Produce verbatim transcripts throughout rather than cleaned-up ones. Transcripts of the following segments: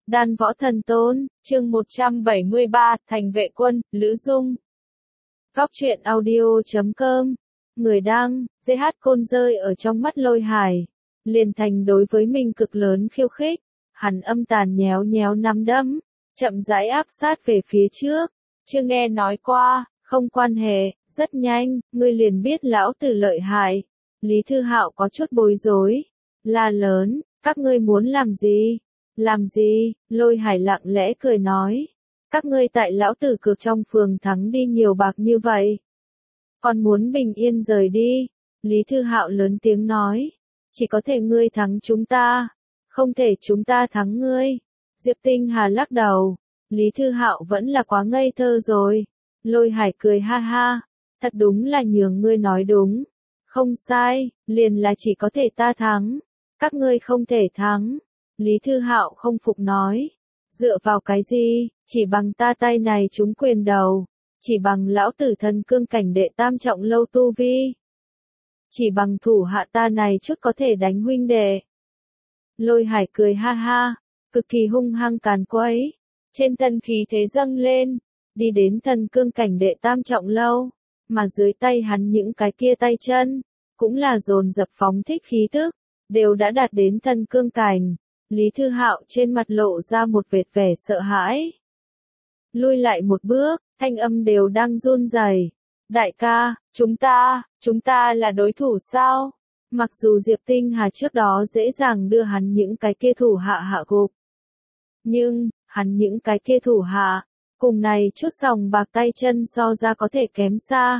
Đan Võ Thần Tôn, chương một trăm bảy mươi ba, Thành Vệ Quân, Lữ Dung. Góc truyện audio chấm com. Người đăng, giê hát Côn rơi ở trong mắt Lôi Hải. Liền thành đối với mình cực lớn khiêu khích. Hắn âm tàn nhéo nhéo nắm đấm, chậm rãi áp sát về phía trước. Chưa nghe nói qua, không quan hệ, rất nhanh, ngươi liền biết lão tử lợi hại. Lý Thư Hạo có chút bối rối. La lớn, các ngươi muốn làm gì? Làm gì? Lôi Hải lặng lẽ cười nói. Các ngươi tại lão tử cược trong phường thắng đi nhiều bạc như vậy. Còn muốn bình yên rời đi. Lý Thư Hạo lớn tiếng nói. Chỉ có thể ngươi thắng chúng ta. Không thể chúng ta thắng ngươi. Diệp Tinh Hà lắc đầu. Lý Thư Hạo vẫn là quá ngây thơ rồi. Lôi Hải cười ha ha. Thật đúng là nhường ngươi nói đúng. Không sai, liền là chỉ có thể ta thắng. Các ngươi không thể thắng. Lý Thư Hạo không phục nói. Dựa vào cái gì, chỉ bằng ta tay này trúng quyền đầu. Chỉ bằng lão tử thần cương cảnh đệ tam trọng lâu tu vi. Chỉ bằng thủ hạ ta này chút có thể đánh huynh đệ. Lôi Hải cười ha ha, cực kỳ hung hăng càn quấy. Trên thân khí thế dâng lên, đi đến thần cương cảnh đệ tam trọng lâu. Mà dưới tay hắn những cái kia tay chân, cũng là dồn dập phóng thích khí tức, đều đã đạt đến thần cương cảnh. Lý Thư Hạo trên mặt lộ ra một vệt vẻ sợ hãi. Lui lại một bước, thanh âm đều đang run rẩy. Đại ca, chúng ta, chúng ta là đối thủ sao? Mặc dù Diệp Tinh Hà trước đó dễ dàng đưa hắn những cái kia thủ hạ hạ gục. Nhưng, hắn những cái kia thủ hạ, cùng này chút dòng bạc tay chân so ra có thể kém xa.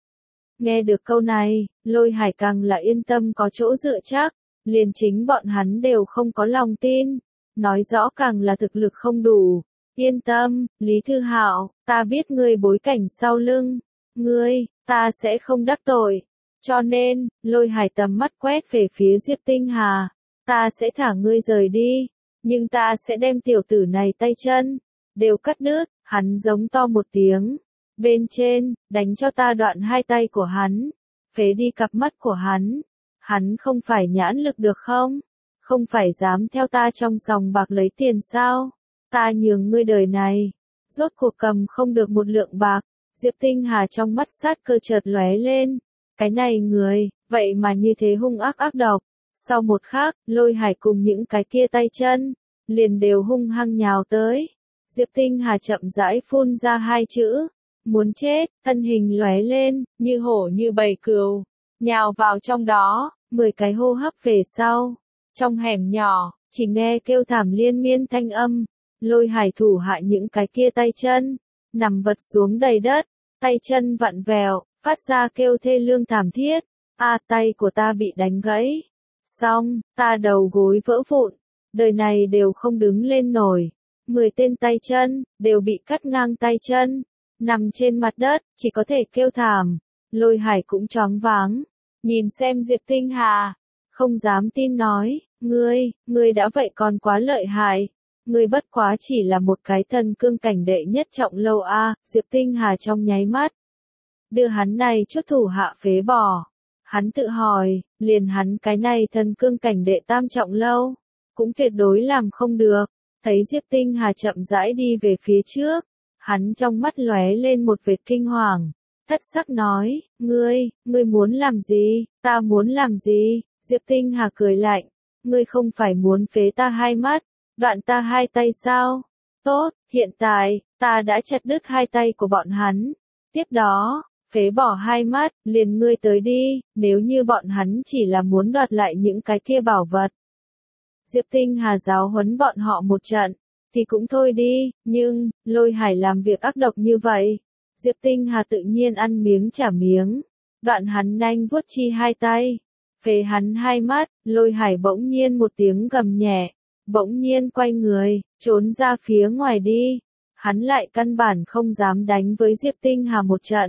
Nghe được câu này, Lôi Hải càng là yên tâm có chỗ dựa chắc. Liền chính bọn hắn đều không có lòng tin, nói rõ càng là thực lực không đủ. Yên tâm, Lý Thư Hạo, ta biết ngươi bối cảnh sau lưng, ngươi, ta sẽ không đắc tội. Cho nên, Lôi Hải tầm mắt quét về phía Diệp Tinh Hà, ta sẽ thả ngươi rời đi, nhưng ta sẽ đem tiểu tử này tay chân, đều cắt đứt. Hắn giống to một tiếng, bên trên, đánh cho ta đoạn hai tay của hắn, phế đi cặp mắt của hắn. Hắn không phải nhãn lực được không? Không phải dám theo ta trong sòng bạc lấy tiền sao? Ta nhường ngươi đời này. Rốt cuộc cầm không được một lượng bạc. Diệp Tinh Hà trong mắt sát cơ chợt lóe lên. Cái này người, vậy mà như thế hung ác ác độc. Sau một khắc, Lôi Hải cùng những cái kia tay chân, liền đều hung hăng nhào tới. Diệp Tinh Hà chậm rãi phun ra hai chữ. Muốn chết, thân hình lóe lên, như hổ như bầy cừu. Nhào vào trong đó. Mười cái hô hấp về sau, trong hẻm nhỏ, chỉ nghe kêu thảm liên miên thanh âm, Lôi Hải thủ hạ những cái kia tay chân, nằm vật xuống đầy đất, tay chân vặn vẹo, phát ra kêu thê lương thảm thiết, a tay của ta bị đánh gãy, xong, ta đầu gối vỡ vụn, đời này đều không đứng lên nổi, mười tên tay chân, đều bị cắt ngang tay chân, nằm trên mặt đất, chỉ có thể kêu thảm, Lôi Hải cũng choáng váng. Nhìn xem Diệp Tinh Hà, không dám tin nói, ngươi, ngươi đã vậy còn quá lợi hại, ngươi bất quá chỉ là một cái thần cương cảnh đệ nhất trọng lâu a. Diệp Tinh Hà trong nháy mắt, đưa hắn này chút thủ hạ phế bỏ, hắn tự hỏi, liền hắn cái này thần cương cảnh đệ tam trọng lâu, cũng tuyệt đối làm không được. Thấy Diệp Tinh Hà chậm rãi đi về phía trước, hắn trong mắt lóe lên một vệt kinh hoàng. Thất sắc nói, ngươi, ngươi muốn làm gì, ta muốn làm gì, Diệp Tinh Hà cười lạnh, ngươi không phải muốn phế ta hai mắt, đoạn ta hai tay sao, tốt, hiện tại, ta đã chặt đứt hai tay của bọn hắn, tiếp đó, phế bỏ hai mắt, liền ngươi tới đi, nếu như bọn hắn chỉ là muốn đoạt lại những cái kia bảo vật. Diệp Tinh Hà giáo huấn bọn họ một trận, thì cũng thôi đi, nhưng, Lôi Hải làm việc ác độc như vậy. Diệp Tinh Hà tự nhiên ăn miếng trả miếng, đoạn hắn nhanh vuốt chi hai tay, phế hắn hai mắt. Lôi Hải bỗng nhiên một tiếng gầm nhẹ, bỗng nhiên quay người, trốn ra phía ngoài đi, hắn lại căn bản không dám đánh với Diệp Tinh Hà một trận,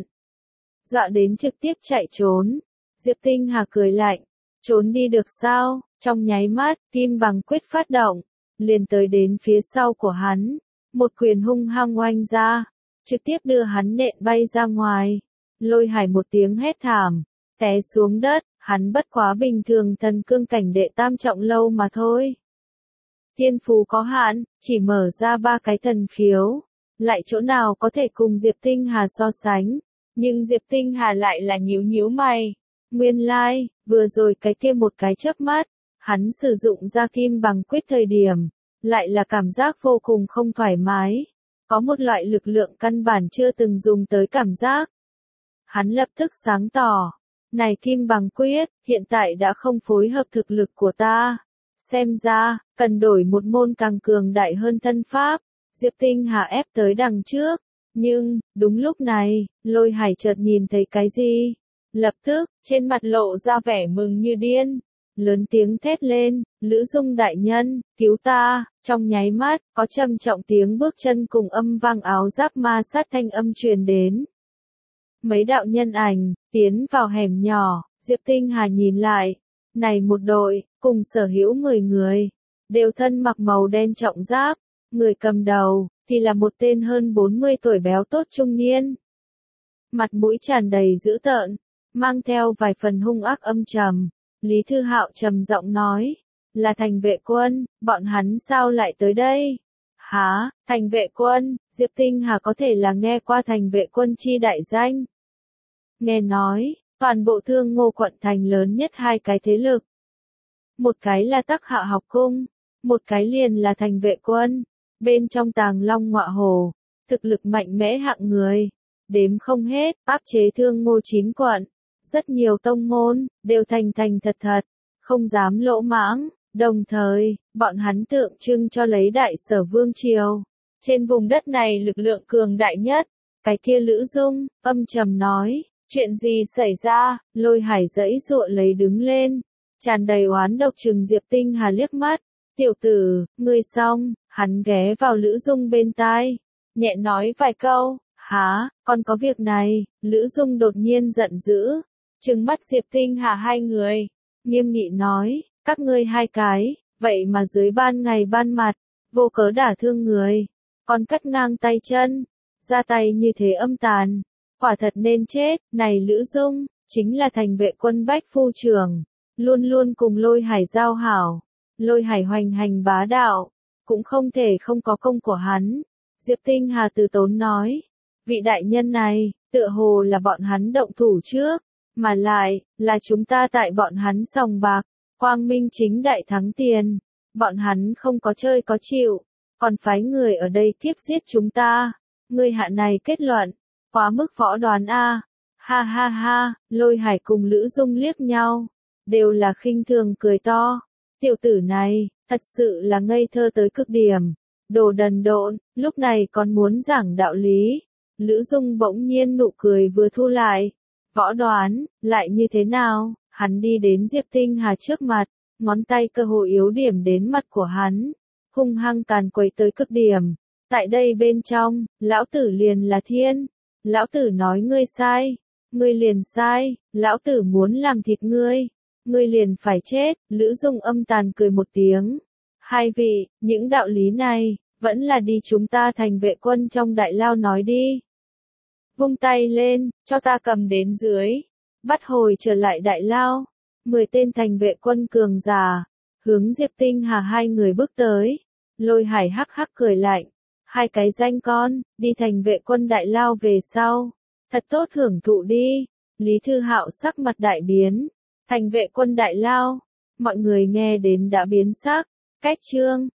dọa đến trực tiếp chạy trốn. Diệp Tinh Hà cười lạnh, trốn đi được sao? Trong nháy mắt, kim bằng quyết phát động, liền tới đến phía sau của hắn, một quyền hung hăng oanh ra. Trực tiếp đưa hắn nện bay ra ngoài. Lôi Hải một tiếng hét thảm, té xuống đất, hắn bất quá bình thường thần cương cảnh đệ tam trọng lâu mà thôi. Thiên phú có hạn, chỉ mở ra ba cái thần khiếu, lại chỗ nào có thể cùng Diệp Tinh Hà so sánh. Nhưng Diệp Tinh Hà lại là nhíu nhíu mày. Nguyên lai, like, vừa rồi cái kia một cái chớp mắt, hắn sử dụng ra kim bằng quyết thời điểm, lại là cảm giác vô cùng không thoải mái. Có một loại lực lượng căn bản chưa từng dùng tới cảm giác. Hắn lập tức sáng tỏ. Này kim bằng quyết, hiện tại đã không phối hợp thực lực của ta. Xem ra, cần đổi một môn càng cường đại hơn thân pháp. Diệp Tinh Hà ép tới đằng trước. Nhưng, đúng lúc này, Lôi Hải chợt nhìn thấy cái gì? Lập tức, trên mặt lộ ra vẻ mừng như điên. Lớn tiếng thét lên, Lữ Dung đại nhân, cứu ta, trong nháy mắt, có trầm trọng tiếng bước chân cùng âm vang áo giáp ma sát thanh âm truyền đến. Mấy đạo nhân ảnh, tiến vào hẻm nhỏ, Diệp Tinh Hà nhìn lại, này một đội, cùng sở hữu mười người, đều thân mặc màu đen trọng giáp, người cầm đầu, thì là một tên hơn bốn mươi tuổi béo tốt trung niên. Mặt mũi tràn đầy dữ tợn, mang theo vài phần hung ác âm trầm. Lý Thư Hạo trầm giọng nói, là thành vệ quân, bọn hắn sao lại tới đây? Hả, thành vệ quân, Diệp Tinh Hà có thể là nghe qua thành vệ quân chi đại danh. Nghe nói, toàn bộ Thương Ngô quận thành lớn nhất hai cái thế lực. Một cái là Tắc Hạ học cung, một cái liền là thành vệ quân, bên trong tàng long ngọa hổ, thực lực mạnh mẽ hạng người, đếm không hết, áp chế Thương Ngô chín quận. Rất nhiều tông môn, đều thành thành thật thật, không dám lỗ mãng, đồng thời, bọn hắn tượng trưng cho lấy đại sở vương triều. Trên vùng đất này lực lượng cường đại nhất, cái kia Lữ Dung, âm trầm nói, chuyện gì xảy ra, Lôi Hải giãy giụa lấy đứng lên, tràn đầy oán độc trừng Diệp Tinh Hà liếc mắt, tiểu tử, ngươi xong, hắn ghé vào Lữ Dung bên tai, nhẹ nói vài câu, hả, còn có việc này, Lữ Dung đột nhiên giận dữ. Trừng mắt Diệp Tinh Hà hai người, nghiêm nghị nói, các ngươi hai cái, vậy mà dưới ban ngày ban mặt, vô cớ đả thương người, còn cắt ngang tay chân, ra tay như thế âm tàn, quả thật nên chết. Này Lữ Dung, chính là thành vệ quân Bách Phu trưởng, luôn luôn cùng Lôi Hải giao hảo, Lôi Hải hoành hành bá đạo, cũng không thể không có công của hắn. Diệp Tinh Hà từ tốn nói, vị đại nhân này, tựa hồ là bọn hắn động thủ trước. Mà lại, là chúng ta tại bọn hắn sòng bạc, quang minh chính đại thắng tiền, bọn hắn không có chơi có chịu, còn phái người ở đây kiếp giết chúng ta, người hạ này kết luận, quá mức võ đoán a. Ha ha ha, Lôi Hải cùng Lữ Dung liếc nhau, đều là khinh thường cười to, tiểu tử này, thật sự là ngây thơ tới cực điểm, đồ đần độn, lúc này còn muốn giảng đạo lý, Lữ Dung bỗng nhiên nụ cười vừa thu lại. Võ đoán, lại như thế nào? Hắn đi đến Diệp Tinh Hà trước mặt, ngón tay cơ hồ yếu điểm đến mặt của hắn, hung hăng càn quấy tới cực điểm. Tại đây bên trong, lão tử liền là thiên. Lão tử nói ngươi sai, ngươi liền sai, lão tử muốn làm thịt ngươi, ngươi liền phải chết. Lữ Dung âm tàn cười một tiếng. Hai vị, những đạo lý này, vẫn là đi chúng ta thành vệ quân trong đại lao nói đi. Vung tay lên, cho ta cầm đến dưới. Bắt hồi trở lại đại lao. Mười tên thành vệ quân cường già, hướng Diệp Tinh Hà hai người bước tới. Lôi Hải hắc hắc cười lạnh. Hai cái danh con, đi thành vệ quân đại lao về sau. Thật tốt hưởng thụ đi. Lý Thư Hạo sắc mặt đại biến. Thành vệ quân đại lao. Mọi người nghe đến đã biến sắc. Cách chương.